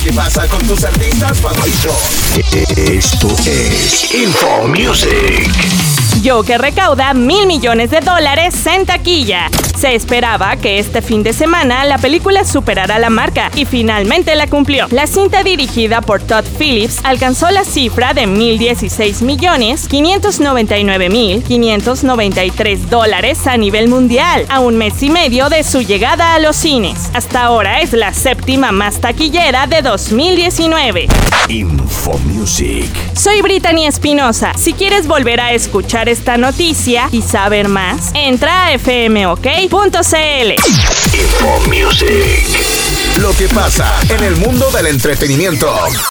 que pasa con tus artistas favoritos. Esto es Info Music. Joker recauda $1,000 millones en taquilla. Se esperaba que este fin de semana la película superara la marca y finalmente la cumplió. La cinta, dirigida por Todd Phillips, alcanzó la cifra de $1,016,599,593 a nivel mundial, a un mes y medio de su llegada a los cines. Hasta ahora es la séptima más taquillera de 2019. Info Music. Soy Brittany Espinosa. Si quieres volver a escuchar esta noticia y saber más, entra a fmok.cl. Info Music. Lo que pasa en el mundo del entretenimiento.